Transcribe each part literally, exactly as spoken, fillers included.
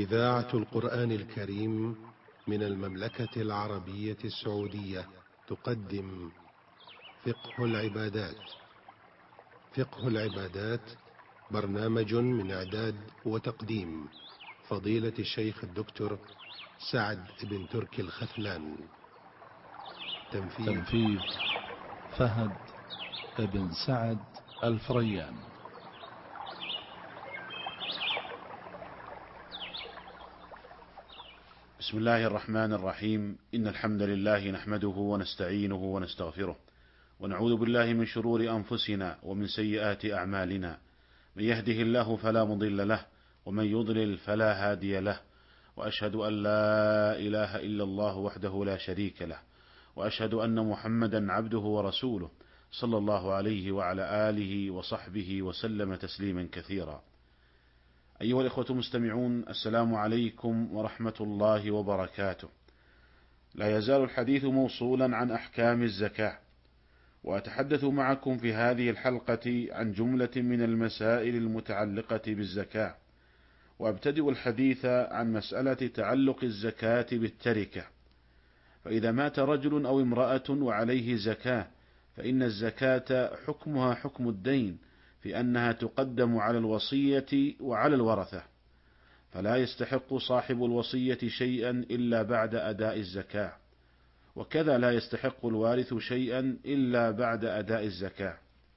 إذاعة القرآن الكريم من المملكة العربية السعودية تقدم فقه العبادات. فقه العبادات برنامج من إعداد وتقديم فضيلة الشيخ الدكتور سعد بن تركي الخثلان. تنفيذ, تنفيذ فهد بن سعد الفريان. بسم الله الرحمن الرحيم. إن الحمد لله نحمده ونستعينه ونستغفره، ونعوذ بالله من شرور أنفسنا ومن سيئات أعمالنا. من يهده الله فلا مضل له، ومن يضلل فلا هادي له، وأشهد أن لا إله إلا الله وحده لا شريك له، وأشهد أن محمدا عبده ورسوله صلى الله عليه وعلى آله وصحبه وسلم تسليما كثيرا. أيها الإخوة المستمعون، السلام عليكم ورحمة الله وبركاته. لا يزال الحديث موصولا عن أحكام الزكاة، وأتحدث معكم في هذه الحلقة عن جملة من المسائل المتعلقة بالزكاة، وأبتدئ الحديث عن مسألة تعلق الزكاة بالتركة. فإذا مات رجل أو امرأة وعليه زكاة، فإن الزكاة حكمها حكم الدين، في أنها تقدم على الوصية وعلى الورثة، فلا يستحق صاحب الوصية شيئا إلا بعد أداء الزكاة، وكذا لا يستحق الوارث شيئا إلا بعد أداء الزكاة.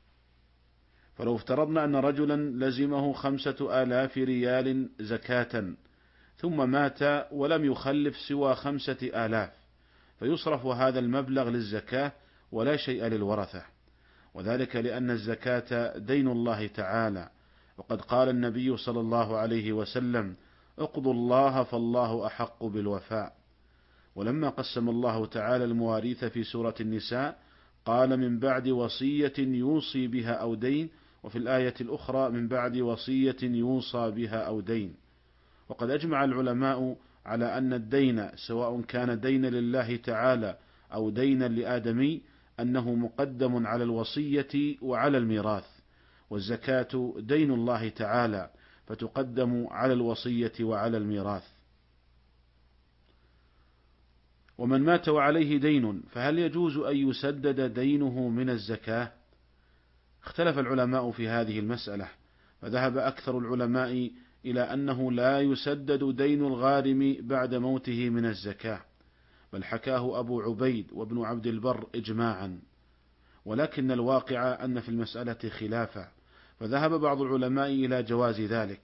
فلو افترضنا أن رجلا لزمه خمسة آلاف ريال زكاة، ثم مات ولم يخلف سوى خمسة آلاف، فيصرف هذا المبلغ للزكاة ولا شيء للورثة، وذلك لأن الزكاة دين الله تعالى، وقد قال النبي صلى الله عليه وسلم: اقضوا الله فالله أحق بالوفاء. ولما قسم الله تعالى المواريث في سورة النساء قال: من بعد وصية يوصي بها أو دين، وفي الآية الأخرى: من بعد وصية يوصى بها أو دين. وقد أجمع العلماء على أن الدين سواء كان دين لله تعالى أو دينا لآدمي أنه مقدم على الوصية وعلى الميراث، والزكاة دين الله تعالى فتقدم على الوصية وعلى الميراث. ومن مات وعليه دين فهل يجوز أن يسدد دينه من الزكاة؟ اختلف العلماء في هذه المسألة، فذهب أكثر العلماء إلى أنه لا يسدد دين الغارم بعد موته من الزكاة، بل حكاه أبو عبيد وابن عبد البر إجماعا، ولكن الواقع أن في المسألة خلافا، فذهب بعض العلماء إلى جواز ذلك،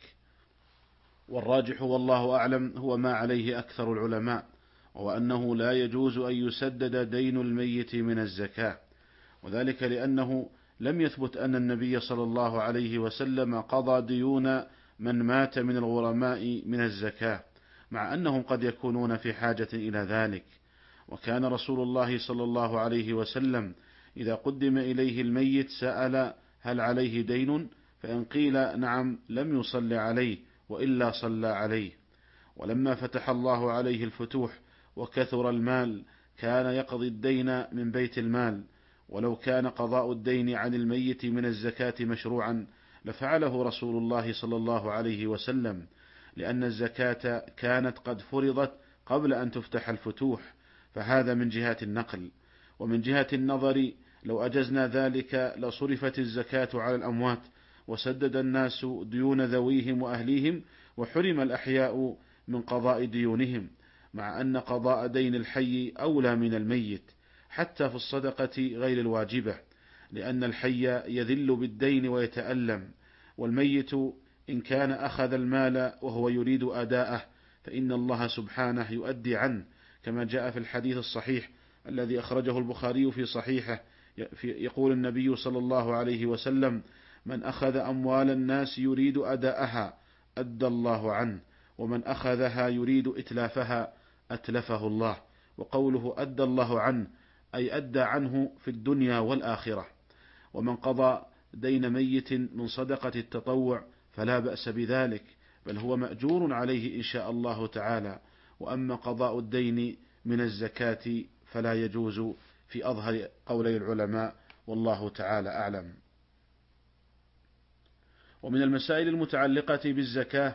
والراجح والله أعلم هو ما عليه أكثر العلماء، وهو أنه لا يجوز أن يسدد دين الميت من الزكاة، وذلك لأنه لم يثبت أن النبي صلى الله عليه وسلم قضى ديون من مات من الغرماء من الزكاة، مع أنهم قد يكونون في حاجة إلى ذلك. وكان رسول الله صلى الله عليه وسلم إذا قدم إليه الميت سأل: هل عليه دين؟ فإن قيل نعم لم يصل عليه، وإلا صلى عليه. ولما فتح الله عليه الفتوح وكثر المال كان يقضي الدين من بيت المال، ولو كان قضاء الدين عن الميت من الزكاة مشروعا لفعله رسول الله صلى الله عليه وسلم، لأن الزكاة كانت قد فرضت قبل أن تفتح الفتوح، فهذا من جهة النقل. ومن جهة النظر لو أجزنا ذلك لصرفت الزكاة على الأموات، وسدد الناس ديون ذويهم وأهليهم، وحرم الأحياء من قضاء ديونهم، مع أن قضاء دين الحي أولى من الميت حتى في الصدقة غير الواجبة، لأن الحي يذل بالدين ويتألم، والميت إن كان أخذ المال وهو يريد أداءه فإن الله سبحانه يؤدي عنه، كما جاء في الحديث الصحيح الذي أخرجه البخاري في صحيحه، يقول النبي صلى الله عليه وسلم: من أخذ أموال الناس يريد أداءها أدى الله عنه، ومن أخذها يريد إتلافها أتلفه الله. وقوله أدى الله عنه أي أدى عنه في الدنيا والآخرة. ومن قضى دين ميت من صدقة التطوع فلا بأس بذلك، بل هو مأجور عليه إن شاء الله تعالى. وأما قضاء الدين من الزكاة فلا يجوز في أظهر قولي العلماء، والله تعالى أعلم. ومن المسائل المتعلقة بالزكاة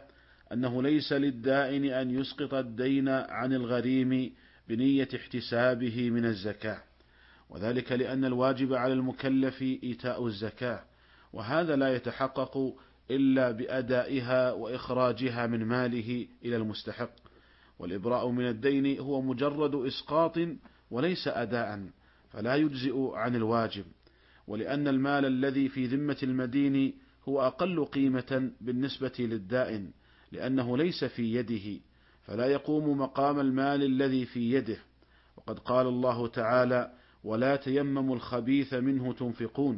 أنه ليس للدائن أن يسقط الدين عن الغريم بنية احتسابه من الزكاة، وذلك لأن الواجب على المكلف إيتاء الزكاة، وهذا لا يتحقق إلا بأدائها وإخراجها من ماله إلى المستحق، والإبراء من الدين هو مجرد إسقاط وليس أداء، فلا يجزئ عن الواجب. ولأن المال الذي في ذمة المدين هو أقل قيمة بالنسبة للدائن، لأنه ليس في يده، فلا يقوم مقام المال الذي في يده. وقد قال الله تعالى: ولا تيمموا الخبيث منه تنفقون.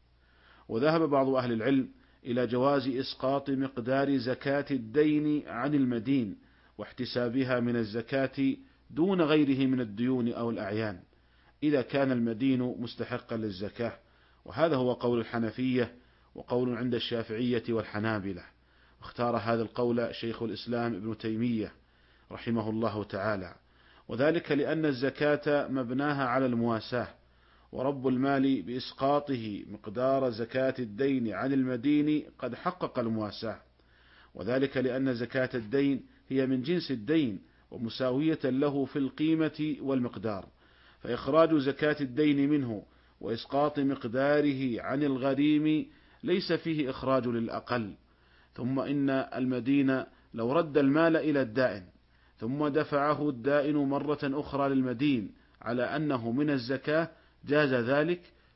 وذهب بعض أهل العلم إلى جواز إسقاط مقدار زكاة الدين عن المدين واحتسابها من الزكاة دون غيره من الديون أو الأعيان، إذا كان المدين مستحقا للزكاة، وهذا هو قول الحنفية وقول عند الشافعية والحنابلة. واختار هذا القول شيخ الإسلام ابن تيمية رحمه الله تعالى، وذلك لأن الزكاة مبناها على المواساة، ورب المال بإسقاطه مقدار زكاة الدين عن المدين قد حقق المواساة، وذلك لأن زكاة الدين هي من جنس الدين ومساوية له في القيمة والمقدار، فإخراج زكاة الدين منه وإسقاط مقداره عن الغريم ليس فيه إخراج للأقل. ثم إن المدين لو رد المال إلى الدائن ثم دفعه الدائن مرة أخرى للمدين على أنه من الزكاة جاز ذلك،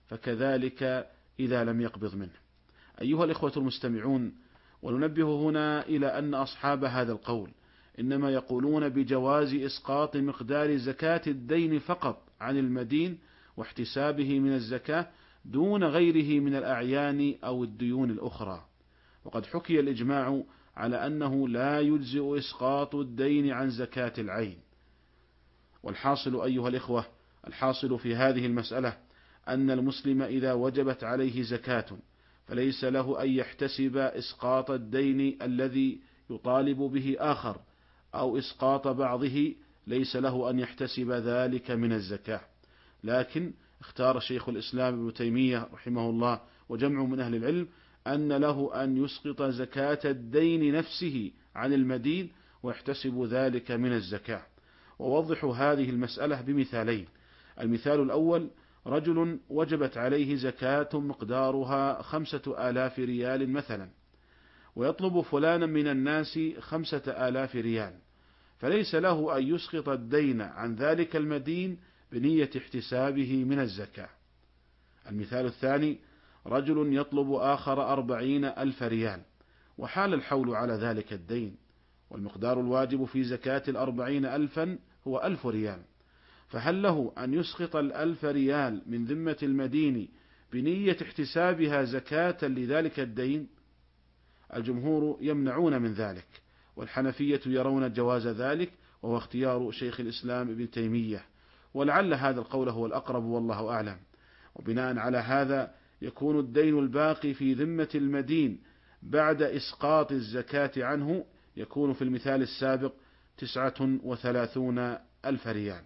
فكذلك إذا لم يقبض منه. أيها الإخوة المستمعون، وننبه هنا إلى أن أصحاب هذا القول إنما يقولون بجواز إسقاط مقدار زكاة الدين فقط عن المدين واحتسابه من الزكاة دون غيره من الأعيان أو الديون الأخرى، وقد حكي الإجماع على أنه لا يجزئ إسقاط الدين عن زكاة العين. والحاصل أيها الإخوة، الحاصل في هذه المسألة أن المسلم إذا وجبت عليه زكاة فليس له أن يحتسب إسقاط الدين الذي يطالب به آخر، أو إسقاط بعضه ليس له أن يحتسب ذلك من الزكاة. لكن اختار شيخ الإسلام ابن تيمية رحمه الله وجمع من أهل العلم أن له أن يسقط زكاة الدين نفسه عن المدين ويحتسب ذلك من الزكاة. ووضح هذه المسألة بمثالين. المثال الأول: رجل وجبت عليه زكاة مقدارها خمسة آلاف ريال مثلا، ويطلب فلانا من الناس خمسة آلاف ريال، فليس له أن يسقط الدين عن ذلك المدين بنية احتسابه من الزكاة. المثال الثاني: رجل يطلب آخر أربعين ألف ريال، وحال الحول على ذلك الدين، والمقدار الواجب في زكاة الأربعين ألفا هو ألف ريال، فهل له أن يسقط الألف ريال من ذمة المدين بنية احتسابها زكاة لذلك الدين؟ الجمهور يمنعون من ذلك، والحنفية يرون جواز ذلك، وهو اختيار شيخ الإسلام ابن تيمية، ولعل هذا القول هو الأقرب والله أعلم. وبناء على هذا يكون الدين الباقي في ذمة المدين بعد إسقاط الزكاة عنه يكون في المثال السابق تسعة وثلاثون ألف ريال.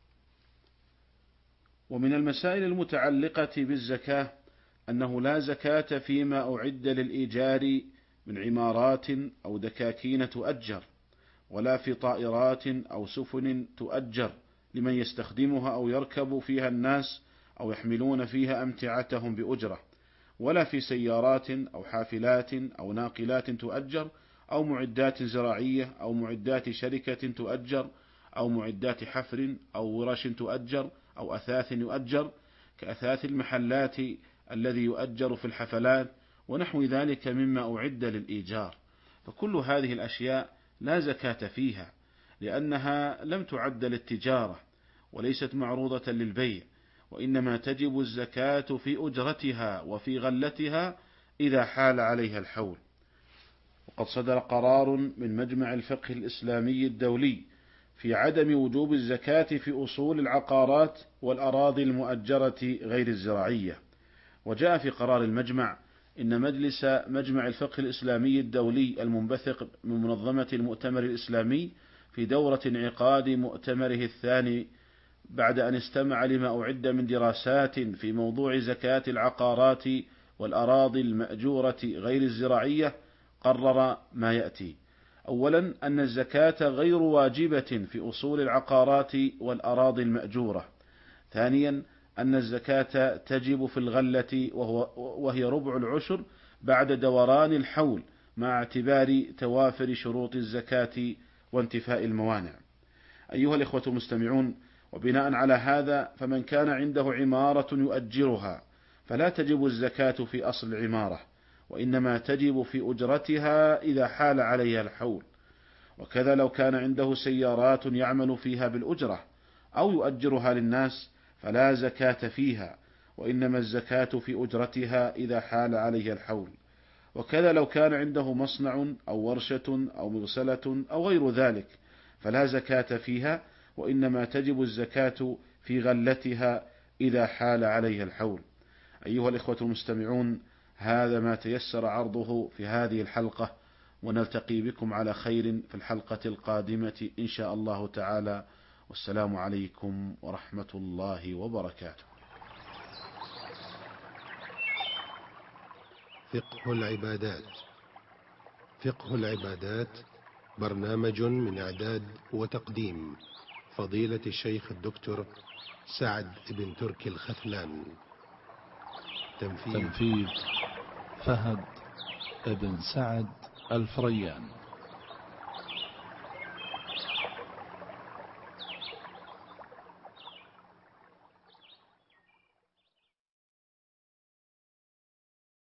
ومن المسائل المتعلقة بالزكاة أنه لا زكاة فيما أعد للإيجار من عمارات أو دكاكين تؤجر، ولا في طائرات أو سفن تؤجر لمن يستخدمها أو يركب فيها الناس أو يحملون فيها أمتعتهم بأجرة، ولا في سيارات أو حافلات أو ناقلات تؤجر، أو معدات زراعية أو معدات شركة تؤجر، أو معدات حفر أو ورش تؤجر، أو أثاث يؤجر كأثاث المحلات الذي يؤجر في الحفلات ونحو ذلك مما أعد للإيجار. فكل هذه الأشياء لا زكاة فيها، لأنها لم تعد للتجارة وليست معروضة للبيع، وإنما تجب الزكاة في أجرتها وفي غلتها إذا حال عليها الحول. وقد صدر قرار من مجمع الفقه الإسلامي الدولي في عدم وجوب الزكاة في أصول العقارات والأراضي المؤجرة غير الزراعية. وجاء في قرار المجمع إن مجلس مجمع الفقه الإسلامي الدولي المنبثق من منظمة المؤتمر الإسلامي في دورة انعقاد مؤتمره الثاني بعد أن استمع لما أعد من دراسات في موضوع زكاة العقارات والأراضي المأجورة غير الزراعية، قرر ما يأتي: أولا أن الزكاة غير واجبة في أصول العقارات والأراضي المأجورة. ثانيا أن الزكاة تجب في الغلة وهو وهي ربع العشر بعد دوران الحول مع اعتبار توافر شروط الزكاة وانتفاء الموانع. أيها الإخوة المستمعون، وبناء على هذا فمن كان عنده عمارة يؤجرها فلا تجب الزكاة في أصل العمارة، وإنما تجب في أجرتها إذا حال عليها الحول. وكذا لو كان عنده سيارات يعمل فيها بالأجرة أو يؤجرها للناس فلا زكاة فيها، وإنما الزكاة في أجرتها إذا حال عليها الحول. وكذا لو كان عنده مصنع أو ورشة أو مغسلة أو غير ذلك فلا زكاة فيها، وإنما تجب الزكاة في غلتها إذا حال عليها الحول. أيها الإخوة المستمعون، هذا ما تيسر عرضه في هذه الحلقة، ونلتقي بكم على خير في الحلقة القادمة إن شاء الله تعالى، والسلام عليكم ورحمة الله وبركاته. فقه العبادات. فقه العبادات برنامج من إعداد وتقديم فضيلة الشيخ الدكتور سعد بن تركي الخثلان. تنفيذ فهد بن سعد الفريان.